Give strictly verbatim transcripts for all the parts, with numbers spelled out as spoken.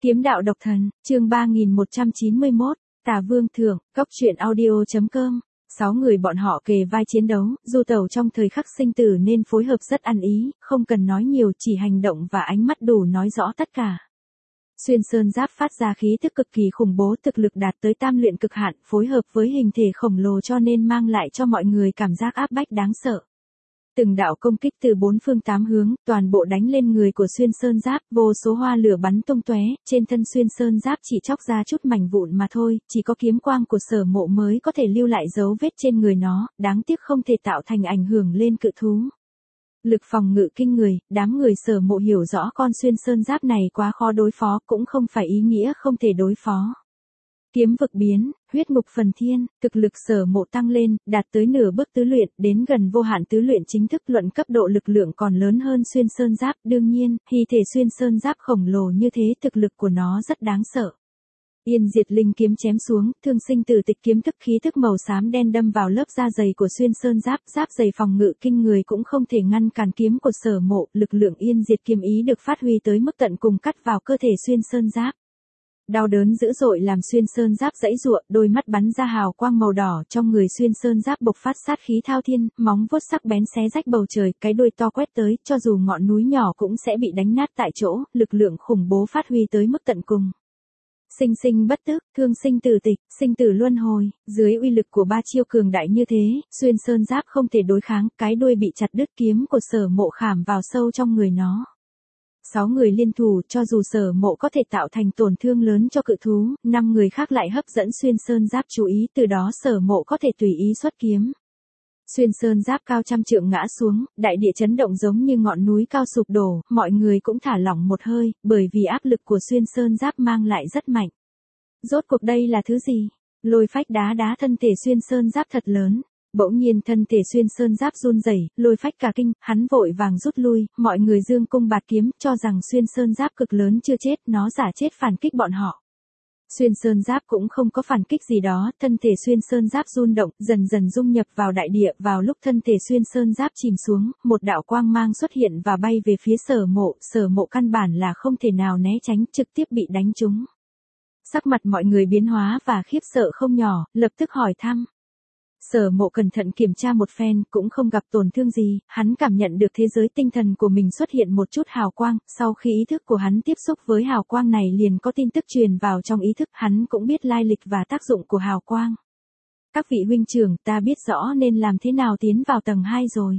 Kiếm đạo độc thần, chương ba nghìn một trăm chín mươi mốt, Tà Vương Thượng, Cốc truyện audio.com. Sáu người bọn họ kề vai chiến đấu, du tẩu trong thời khắc sinh tử nên phối hợp rất ăn ý, không cần nói nhiều, chỉ hành động và ánh mắt đủ nói rõ tất cả. Xuyên sơn giáp phát ra khí tức cực kỳ khủng bố, thực lực đạt tới tam luyện cực hạn, phối hợp với hình thể khổng lồ cho nên mang lại cho mọi người cảm giác áp bách đáng sợ. Từng đạo công kích từ bốn phương tám hướng, toàn bộ đánh lên người của xuyên sơn giáp, vô số hoa lửa bắn tung tóe, trên thân xuyên sơn giáp chỉ chóc ra chút mảnh vụn mà thôi, chỉ có kiếm quang của Sở Mộ mới có thể lưu lại dấu vết trên người nó, đáng tiếc không thể tạo thành ảnh hưởng lên cự thú. Lực phòng ngự kinh người, đám người Sở Mộ hiểu rõ con xuyên sơn giáp này quá khó đối phó, cũng không phải ý nghĩa không thể đối phó. Kiếm vực biến, huyết ngục phần thiên, thực lực Sở Mộ tăng lên, đạt tới nửa bước tứ luyện, đến gần vô hạn tứ luyện chính thức, luận cấp độ lực lượng còn lớn hơn xuyên sơn giáp, đương nhiên, hy thể xuyên sơn giáp khổng lồ như thế, thực lực của nó rất đáng sợ. Yên diệt linh kiếm chém xuống, thương sinh tử tịch kiếm thức khí thức màu xám đen đâm vào lớp da dày của xuyên sơn giáp, giáp dày phòng ngự kinh người cũng không thể ngăn cản kiếm của Sở Mộ, lực lượng yên diệt kiếm ý được phát huy tới mức tận cùng, cắt vào cơ thể xuyên sơn giáp. Đau đớn dữ dội làm xuyên sơn giáp giãy giụa, đôi mắt bắn ra hào quang màu đỏ, trong người xuyên sơn giáp bộc phát sát khí thao thiên, móng vuốt sắc bén xé rách bầu trời, cái đuôi to quét tới, cho dù ngọn núi nhỏ cũng sẽ bị đánh nát tại chỗ, lực lượng khủng bố phát huy tới mức tận cùng. Sinh sinh bất tức, thương sinh tử tịch, sinh tử luân hồi, dưới uy lực của ba chiêu cường đại như thế, xuyên sơn giáp không thể đối kháng, cái đuôi bị chặt đứt, kiếm của Sở Mộ khảm vào sâu trong người nó. Sáu người liên thủ, cho dù Sở Mộ có thể tạo thành tổn thương lớn cho cự thú, năm người khác lại hấp dẫn xuyên sơn giáp chú ý, từ đó Sở Mộ có thể tùy ý xuất kiếm. Xuyên sơn giáp cao trăm trượng ngã xuống, đại địa chấn động giống như ngọn núi cao sụp đổ, mọi người cũng thả lỏng một hơi, bởi vì áp lực của xuyên sơn giáp mang lại rất mạnh. Rốt cuộc đây là thứ gì? Lôi phách đá đá thân thể xuyên sơn giáp thật lớn. Bỗng nhiên thân thể xuyên sơn giáp run rẩy, lôi phách cả kinh, hắn vội vàng rút lui, mọi người dương cung bạt kiếm, cho rằng xuyên sơn giáp cực lớn chưa chết, nó giả chết phản kích bọn họ. Xuyên sơn giáp cũng không có phản kích gì đó, thân thể xuyên sơn giáp run động, dần dần dung nhập vào đại địa, vào lúc thân thể xuyên sơn giáp chìm xuống, một đạo quang mang xuất hiện và bay về phía Sở Mộ, Sở Mộ căn bản là không thể nào né tránh, trực tiếp bị đánh trúng. Sắc mặt mọi người biến hóa và khiếp sợ không nhỏ, lập tức hỏi thăm. Sở Mộ cẩn thận kiểm tra một phen, cũng không gặp tổn thương gì, hắn cảm nhận được thế giới tinh thần của mình xuất hiện một chút hào quang, sau khi ý thức của hắn tiếp xúc với hào quang này liền có tin tức truyền vào trong ý thức, hắn cũng biết lai lịch và tác dụng của hào quang. Các vị huynh trưởng, ta biết rõ nên làm thế nào tiến vào tầng hai rồi.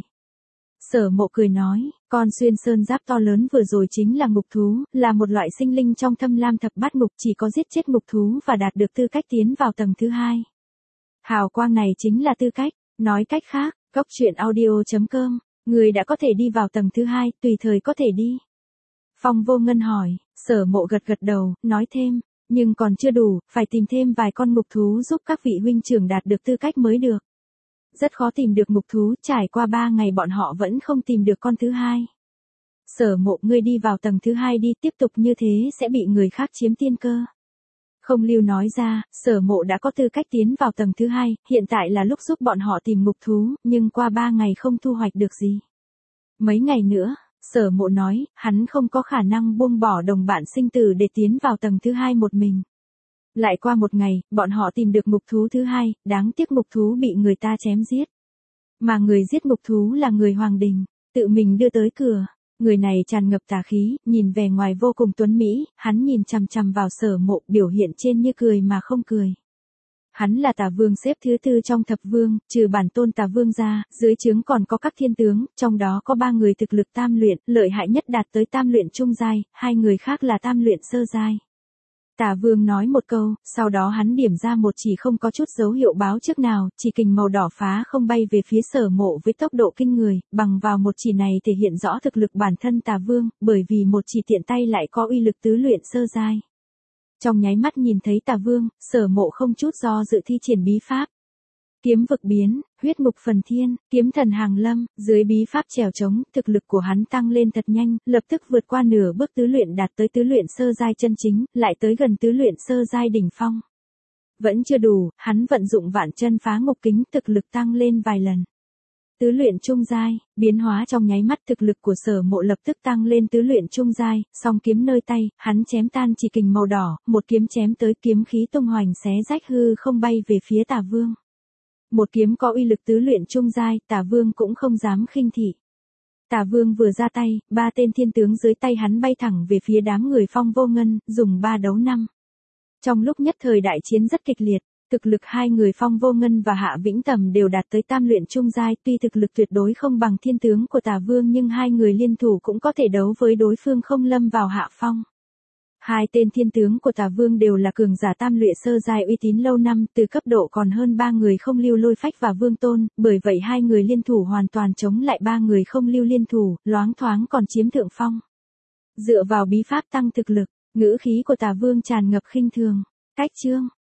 Sở Mộ cười nói, con xuyên sơn giáp to lớn vừa rồi chính là ngục thú, là một loại sinh linh trong thâm lam thập bát ngục, chỉ có giết chết ngục thú và đạt được tư cách tiến vào tầng thứ hai. Hào quang này chính là tư cách, nói cách khác, Cốc truyện audio.com, người đã có thể đi vào tầng thứ hai, tùy thời có thể đi. Phong Vô Ngân hỏi, Sở Mộ gật gật đầu, nói thêm, nhưng còn chưa đủ, phải tìm thêm vài con ngục thú giúp các vị huynh trưởng đạt được tư cách mới được. Rất khó tìm được ngục thú, trải qua ba ngày bọn họ vẫn không tìm được con thứ hai. Sở Mộ, ngươi đi vào tầng thứ hai đi, tiếp tục như thế sẽ bị người khác chiếm tiên cơ. Không lưu nói ra, Sở Mộ đã có tư cách tiến vào tầng thứ hai, hiện tại là lúc giúp bọn họ tìm ngục thú, nhưng qua ba ngày không thu hoạch được gì. Mấy ngày nữa, Sở Mộ nói, hắn không có khả năng buông bỏ đồng bạn sinh tử để tiến vào tầng thứ hai một mình. Lại qua một ngày, bọn họ tìm được ngục thú thứ hai, đáng tiếc ngục thú bị người ta chém giết. Mà người giết ngục thú là người Hoàng Đình, tự mình đưa tới cửa. Người này tràn ngập tà khí, nhìn vẻ ngoài vô cùng tuấn mỹ, hắn nhìn chằm chằm vào Sở Mộ, biểu hiện trên như cười mà không cười. Hắn là Tà Vương xếp thứ tư trong thập vương, trừ bản tôn Tà Vương ra, dưới trướng còn có các thiên tướng, trong đó có ba người thực lực tam luyện, lợi hại nhất đạt tới tam luyện trung giai, hai người khác là tam luyện sơ giai. Tà Vương nói một câu, sau đó hắn điểm ra một chỉ không có chút dấu hiệu báo trước nào, chỉ kình màu đỏ phá không bay về phía Sở Mộ với tốc độ kinh người, bằng vào một chỉ này thể hiện rõ thực lực bản thân Tà Vương, bởi vì một chỉ tiện tay lại có uy lực tứ luyện sơ giai. Trong nháy mắt nhìn thấy Tà Vương, Sở Mộ không chút do dự thi triển bí pháp. Kiếm vực biến, huyết ngục phần thiên, kiếm thần hàng lâm, dưới bí pháp trèo trống, thực lực của hắn tăng lên thật nhanh, lập tức vượt qua nửa bước tứ luyện đạt tới tứ luyện sơ giai chân chính, lại tới gần tứ luyện sơ giai đỉnh phong. Vẫn chưa đủ, hắn vận dụng vạn chân phá ngục kính, thực lực tăng lên vài lần. Tứ luyện trung giai, biến hóa trong nháy mắt thực lực của Sở Mộ lập tức tăng lên tứ luyện trung giai, song kiếm nơi tay, hắn chém tan chỉ kình màu đỏ, một kiếm chém tới kiếm khí tung hoành xé rách hư không bay về phía Tả Vương. Một kiếm có uy lực tứ luyện trung giai, Tả Vương cũng không dám khinh thị. Tả Vương vừa ra tay, ba tên thiên tướng dưới tay hắn bay thẳng về phía đám người Phong Vô Ngân, dùng ba đấu năm. Trong lúc nhất thời đại chiến rất kịch liệt, thực lực hai người Phong Vô Ngân và Hạ Vĩnh Tầm đều đạt tới tam luyện trung giai, tuy thực lực tuyệt đối không bằng thiên tướng của Tả Vương nhưng hai người liên thủ cũng có thể đấu với đối phương không lâm vào hạ phong. Hai tên thiên tướng của Tả Vương đều là cường giả tam luyện sơ giai uy tín lâu năm, từ cấp độ còn hơn ba người không lưu Lôi Phách và Vương Tôn, bởi vậy hai người liên thủ hoàn toàn chống lại ba người không lưu liên thủ, loáng thoáng còn chiếm thượng phong. Dựa vào bí pháp tăng thực lực, ngữ khí của Tả Vương tràn ngập khinh thường. Cách chương